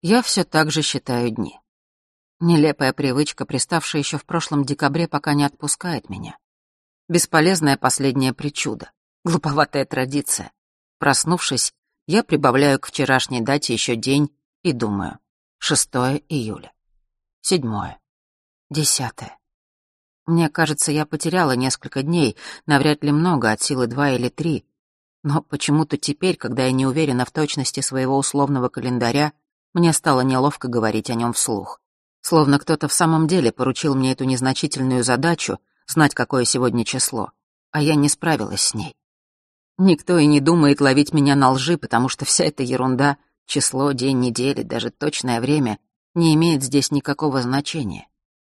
Я все так же считаю дни. Нелепая привычка, приставшая еще в прошлом декабре, пока не отпускает меня. Бесполезное последнее причудо. Глуповатая традиция. Проснувшись, я прибавляю к вчерашней дате еще день и думаю. 6 июля. 7. 10. Мне кажется, я потеряла несколько дней, навряд ли много, от силы 2 или 3. Но почему-то теперь, когда я не уверена в точности своего условного календаря, мне стало неловко говорить о нем вслух. Словно кто-то в самом деле поручил мне эту незначительную задачу знать, какое сегодня число, а я не справилась с ней. Никто и не думает ловить меня на лжи, потому что вся эта ерунда, число, день недели, даже точное время, не имеет здесь никакого значения.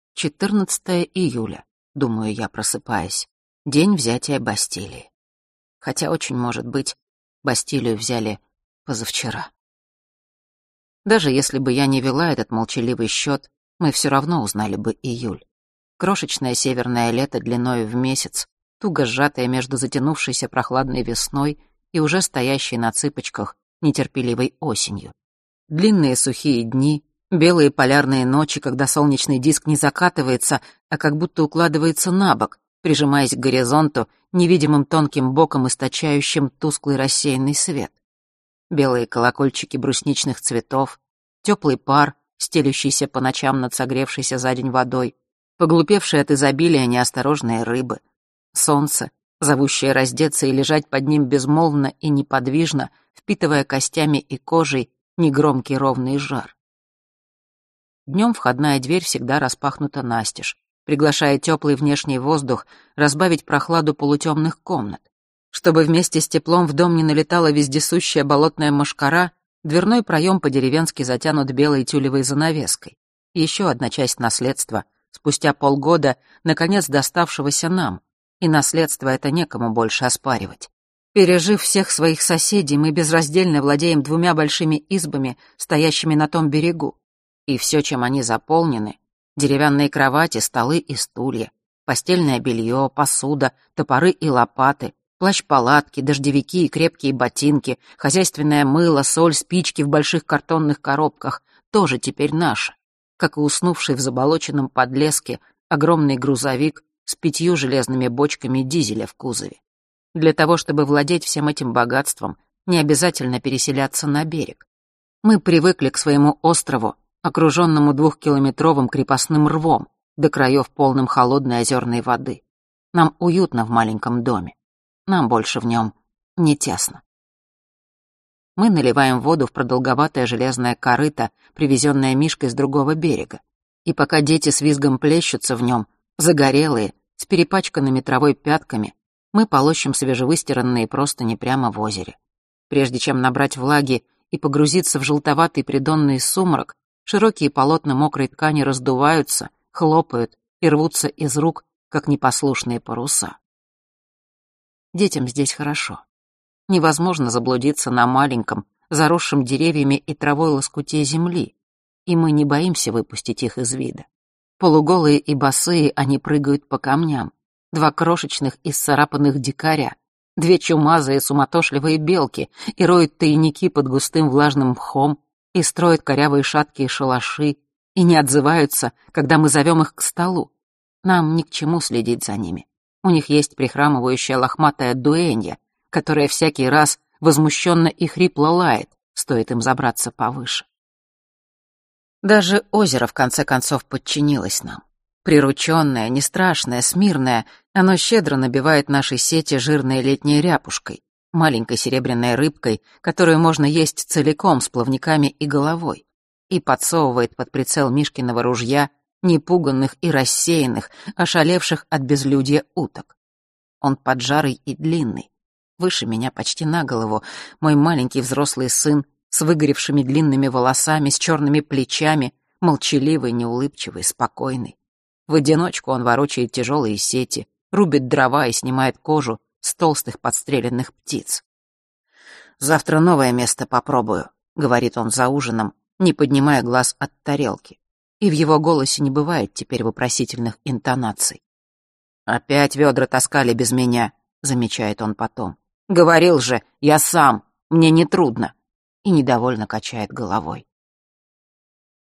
14 июля, думаю я, просыпаясь, день взятия Бастилии. Хотя очень может быть, Бастилию взяли позавчера. Даже если бы я не вела этот молчаливый счет, мы все равно узнали бы июль. Крошечное северное лето длиною в месяц, туго сжатое между затянувшейся прохладной весной и уже стоящей на цыпочках нетерпеливой осенью. Длинные сухие дни, белые полярные ночи, когда солнечный диск не закатывается, а как будто укладывается на бок, прижимаясь к горизонту, невидимым тонким боком, источающим тусклый рассеянный свет. Белые колокольчики брусничных цветов, теплый пар, стелющийся по ночам над согревшейся за день водой, поглупевшие от изобилия неосторожные рыбы, солнце, зовущее раздеться и лежать под ним безмолвно и неподвижно, впитывая костями и кожей негромкий ровный жар. Днем входная дверь всегда распахнута настежь, приглашая теплый внешний воздух разбавить прохладу полутемных комнат. Чтобы вместе с теплом в дом не налетала вездесущая болотная мошкара, дверной проем по-деревенски затянут белой тюлевой занавеской. Еще одна часть наследства, спустя полгода, наконец доставшегося нам, и наследство это некому больше оспаривать. Пережив всех своих соседей, мы безраздельно владеем 2 большими избами, стоящими на том берегу. И все, чем они заполнены — деревянные кровати, столы и стулья, постельное белье, посуда, топоры и лопаты, плащ-палатки, дождевики и крепкие ботинки, хозяйственное мыло, соль, спички в больших картонных коробках — тоже теперь наше, как и уснувший в заболоченном подлеске огромный грузовик с 5 железными бочками дизеля в кузове. Для того, чтобы владеть всем этим богатством, не обязательно переселяться на берег. Мы привыкли к своему острову, окруженному 2-километровым крепостным рвом, до краев полным холодной озерной воды. Нам уютно в маленьком доме. Нам больше в нем не тесно. Мы наливаем воду в продолговатое железное корыто, привезенное Мишкой с другого берега. И пока дети с визгом плещутся в нем, загорелые, с перепачканными травой пятками, мы полощем свежевыстиранные простыни прямо в озере. Прежде чем набрать влаги и погрузиться в желтоватый придонный сумрак, широкие полотна мокрой ткани раздуваются, хлопают и рвутся из рук, как непослушные паруса. Детям здесь хорошо. Невозможно заблудиться на маленьком, заросшем деревьями и травой лоскуте земли, и мы не боимся выпустить их из вида. Полуголые и босые они прыгают по камням. 2 крошечных исцарапанных дикаря, 2 чумазые суматошливые белки и роют тайники под густым влажным мхом, и строят корявые шаткие шалаши, и не отзываются, когда мы зовем их к столу. Нам ни к чему следить за ними. У них есть прихрамывающая лохматая дуэнья, которая всякий раз возмущенно и хрипло лает, стоит им забраться повыше. Даже озеро, в конце концов, подчинилось нам. Прирученное, не страшное, смирное, оно щедро набивает наши сети жирной летней ряпушкой, маленькой серебряной рыбкой, которую можно есть целиком с плавниками и головой, и подсовывает под прицел Мишкиного ружья непуганных и рассеянных, ошалевших от безлюдья уток. Он поджарый и длинный, выше меня почти на голову, мой маленький взрослый сын с выгоревшими длинными волосами, с черными плечами, молчаливый, неулыбчивый, спокойный. В одиночку он ворочает тяжелые сети, рубит дрова и снимает кожу с толстых подстреленных птиц. «Завтра новое место попробую», — говорит он за ужином, не поднимая глаз от тарелки. И в его голосе не бывает теперь вопросительных интонаций. «Опять ведра таскали без меня», — замечает он потом. «Говорил же, я сам, мне не трудно», и недовольно качает головой.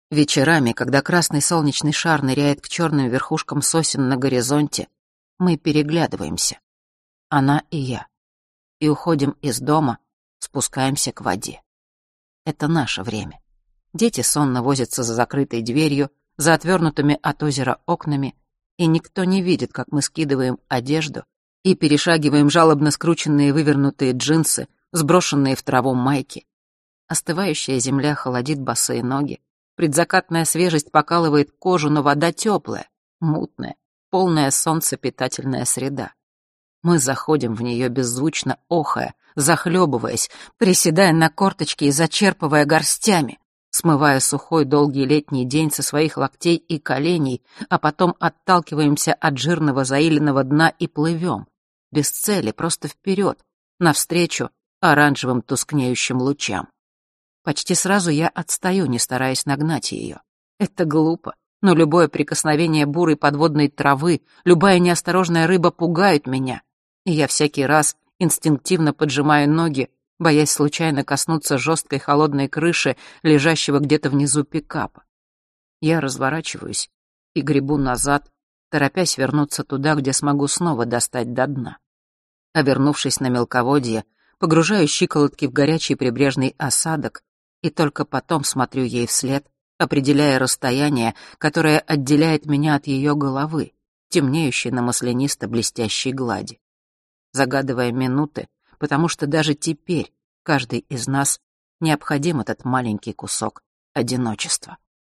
Вечерами, когда красный солнечный шар ныряет к черным верхушкам сосен на горизонте, мы переглядываемся, она и я, и уходим из дома, спускаемся к воде. Это наше время. Дети сонно возятся за закрытой дверью, за отвернутыми от озера окнами, и никто не видит, как мы скидываем одежду и перешагиваем жалобно скрученные вывернутые джинсы, сброшенные в траву майки. Остывающая земля холодит босые ноги, предзакатная свежесть покалывает кожу, но вода теплая, мутная, полная солнца питательная среда. Мы заходим в нее беззвучно охая, захлебываясь, приседая на корточки и зачерпывая горстями, смывая сухой долгий летний день со своих локтей и коленей, а потом отталкиваемся от жирного заиленного дна и плывем, без цели, просто вперед, навстречу оранжевым тускнеющим лучам. Почти сразу я отстаю, не стараясь нагнать ее. Это глупо, но любое прикосновение бурой подводной травы, любая неосторожная рыба пугают меня, и я всякий раз инстинктивно поджимаю ноги, боясь случайно коснуться жесткой холодной крыши, лежащего где-то внизу пикапа. Я разворачиваюсь и гребу назад, торопясь вернуться туда, где смогу снова достать до дна. А вернувшись на мелководье, погружаю щиколотки в горячий прибрежный осадок и только потом смотрю ей вслед, определяя расстояние, которое отделяет меня от ее головы, темнеющей на маслянисто-блестящей глади. Загадывая минуты, потому что даже теперь каждый из нас необходим этот маленький кусок одиночества.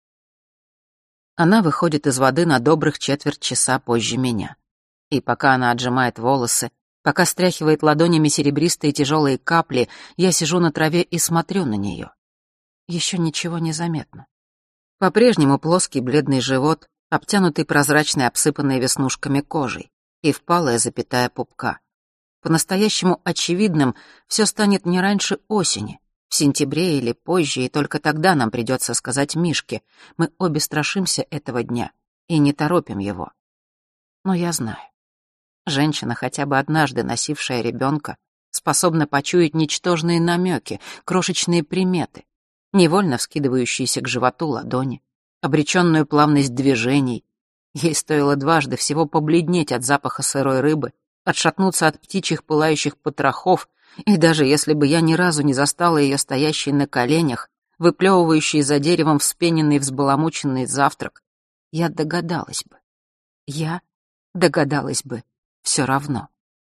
Она выходит из воды на добрых четверть часа позже меня. И пока она отжимает волосы, пока стряхивает ладонями серебристые тяжелые капли, я сижу на траве и смотрю на нее. Еще ничего не заметно. По-прежнему плоский бледный живот, обтянутый прозрачной, обсыпанной веснушками кожей, и впалая запятая пупка. По-настоящему очевидным все станет не раньше осени, в сентябре или позже, и только тогда нам придется сказать Мишке. Мы обе страшимся этого дня и не торопим его. Но я знаю. Женщина, хотя бы однажды носившая ребенка, способна почуять ничтожные намеки, крошечные приметы, невольно вскидывающиеся к животу ладони, обреченную плавность движений. Ей стоило дважды всего побледнеть от запаха сырой рыбы, отшатнуться от птичьих пылающих потрохов, и даже если бы я ни разу не застала ее стоящей на коленях, выплевывающей за деревом вспененный взбаламученный завтрак, я догадалась бы. Я догадалась бы все равно.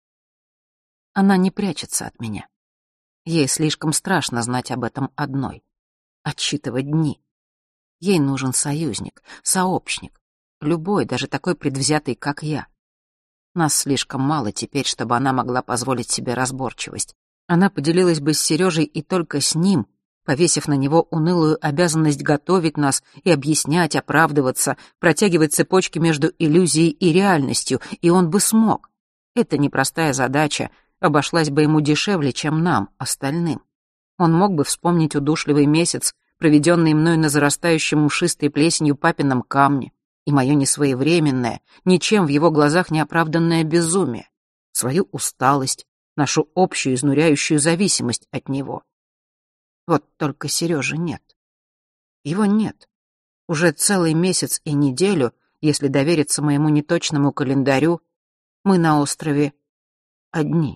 Она не прячется от меня. Ей слишком страшно знать об этом одной. Отсчитывать дни. Ей нужен союзник, сообщник. Любой, даже такой предвзятый, как я. Нас слишком мало теперь, чтобы она могла позволить себе разборчивость. Она поделилась бы с Сережей и только с ним, повесив на него унылую обязанность готовить нас и объяснять, оправдываться, протягивать цепочки между иллюзией и реальностью, и он бы смог. Эта непростая задача обошлась бы ему дешевле, чем нам, остальным. Он мог бы вспомнить удушливый месяц, проведенный мной на зарастающем мшистой плесенью папином камне, и мое несвоевременное, ничем в его глазах не оправданное безумие, свою усталость, нашу общую изнуряющую зависимость от него. Вот только Сережи нет. Его нет. Уже целый месяц и неделю, если довериться моему неточному календарю, мы на острове одни.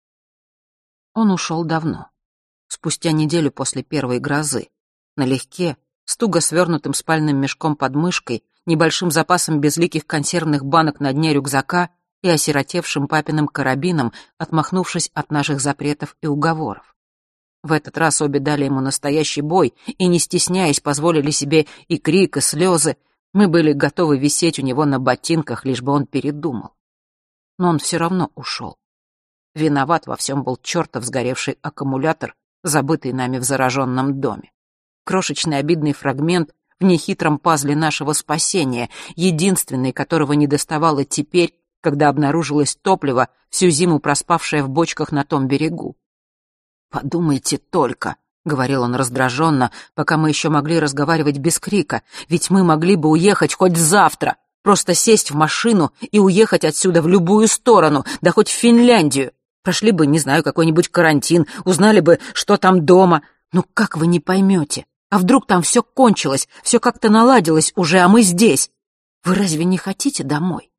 Он ушел давно, спустя неделю после первой грозы, налегке, с туго свернутым спальным мешком под мышкой, небольшим запасом безликих консервных банок на дне рюкзака и осиротевшим папиным карабином, отмахнувшись от наших запретов и уговоров. В этот раз обе дали ему настоящий бой и, не стесняясь, позволили себе и крик, и слезы. Мы были готовы висеть у него на ботинках, лишь бы он передумал. Но он все равно ушел. Виноват во всем был чертов сгоревший аккумулятор, забытый нами в зараженном доме. Крошечный обидный фрагмент в нехитром пазле нашего спасения, единственный, которого недоставало теперь, когда обнаружилось топливо, всю зиму проспавшее в бочках на том берегу. «Подумайте только», — говорил он раздраженно, пока мы еще могли разговаривать без крика, «ведь мы могли бы уехать хоть завтра, просто сесть в машину и уехать отсюда в любую сторону, да хоть в Финляндию. Прошли бы, не знаю, какой-нибудь карантин, узнали бы, что там дома. Ну как вы не поймете? А вдруг там все кончилось, все как-то наладилось уже, а мы здесь? Вы разве не хотите домой?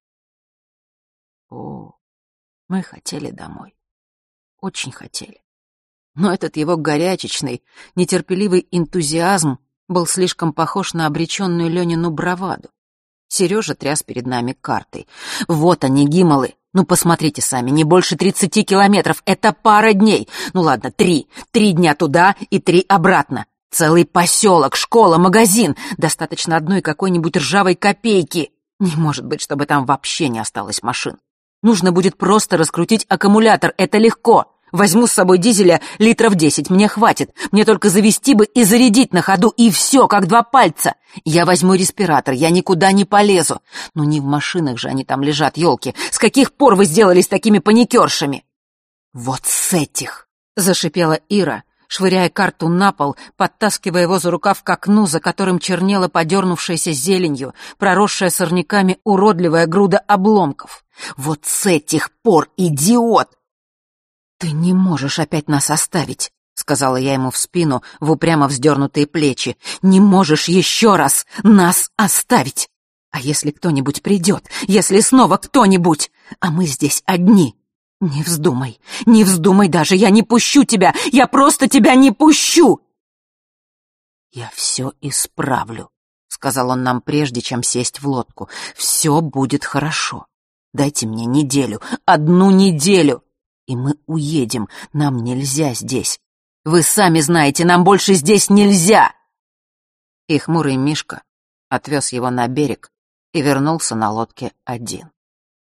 О, мы хотели домой. Очень хотели. Но этот его горячечный, нетерпеливый энтузиазм был слишком похож на обреченную Ленину браваду. Сережа тряс перед нами картой. «Вот они, Гималы. Ну, посмотрите сами, не больше 30 километров. Это пара дней. Ну ладно, 3. 3 дня туда и 3 обратно. Целый поселок, школа, магазин. Достаточно одной какой-нибудь ржавой копейки. Не может быть, чтобы там вообще не осталось машин. Нужно будет просто раскрутить аккумулятор. Это легко. Возьму с собой дизеля литров 10, мне хватит. Мне только завести бы и зарядить на ходу, и все, как 2 пальца. Я возьму респиратор, я никуда не полезу. Ну не в машинах же они там лежат, елки. С каких пор вы сделались такими паникершами? Вот с этих, зашипела Ира, швыряя карту на пол, подтаскивая его за рукав к окну, за которым чернела подернувшаяся зеленью, проросшая сорняками уродливая груда обломков. Вот с этих пор, идиот! «Ты не можешь опять нас оставить», — сказала я ему в спину, в упрямо вздернутые плечи. «Не можешь еще раз нас оставить! А если кто-нибудь придет, если снова кто-нибудь, а мы здесь одни? Не вздумай даже, я не пущу тебя, я просто тебя не пущу!» «Я все исправлю», — сказал он нам прежде, чем сесть в лодку. «Все будет хорошо. Дайте мне неделю, 1 неделю. И мы уедем, нам нельзя здесь. Вы сами знаете, нам больше здесь нельзя!» И хмурый Мишка отвез его на берег и вернулся на лодке один.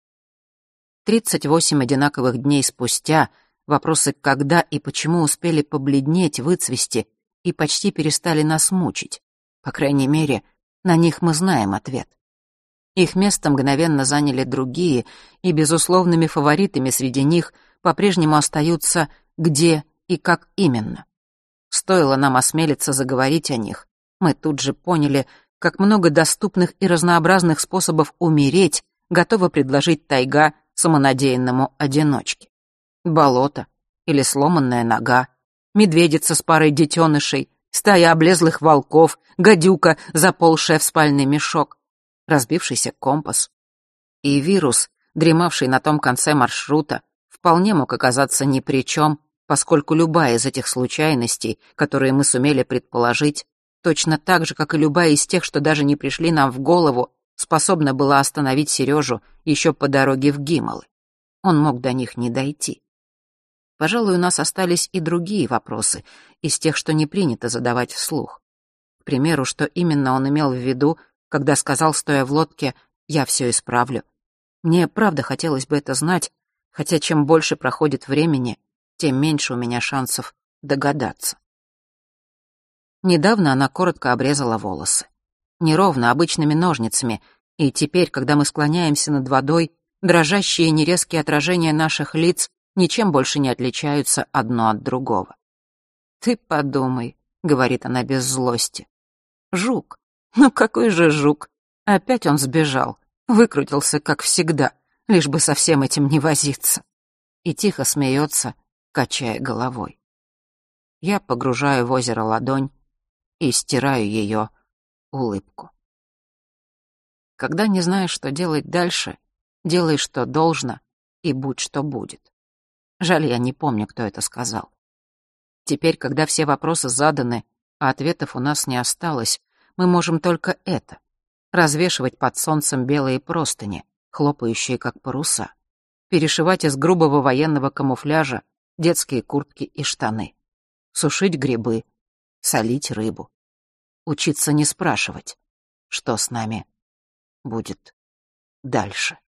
38 одинаковых дней спустя вопросы «когда» и «почему» успели побледнеть, выцвести и почти перестали нас мучить. По крайней мере, на них мы знаем ответ. Их место мгновенно заняли другие, и безусловными фаворитами среди них по-прежнему остаются «где» и «как именно». Стоило нам осмелиться заговорить о них, мы тут же поняли, как много доступных и разнообразных способов умереть готова предложить тайга самонадеянному одиночке. Болото или сломанная нога, медведица с парой детенышей, стая облезлых волков, гадюка, заползшая в спальный мешок, разбившийся компас. И вирус, дремавший на том конце маршрута, вполне мог оказаться ни при чем, поскольку любая из этих случайностей, которые мы сумели предположить, точно так же, как и любая из тех, что даже не пришли нам в голову, способна была остановить Сережу еще по дороге в Гималы. Он мог до них не дойти. Пожалуй, у нас остались и другие вопросы, из тех, что не принято задавать вслух. К примеру, что именно он имел в виду, когда сказал, стоя в лодке, «я все исправлю». Мне правда хотелось бы это знать, хотя чем больше проходит времени, тем меньше у меня шансов догадаться. Недавно она коротко обрезала волосы. Неровно, обычными ножницами, и теперь, когда мы склоняемся над водой, дрожащие нерезкие отражения наших лиц ничем больше не отличаются одно от другого. «Ты подумай», — говорит она без злости. «Жук. Ну какой же жук? Опять он сбежал, выкрутился, как всегда, лишь бы со всем этим не возиться». И тихо смеется, качая головой. Я погружаю в озеро ладонь и стираю ее улыбку. Когда не знаешь, что делать дальше, делай, что должно, и будь, что будет. Жаль, я не помню, кто это сказал. Теперь, когда все вопросы заданы, а ответов у нас не осталось, мы можем только это — развешивать под солнцем белые простыни, хлопающие как паруса, перешивать из грубого военного камуфляжа детские куртки и штаны, сушить грибы, солить рыбу, учиться не спрашивать, что с нами будет дальше.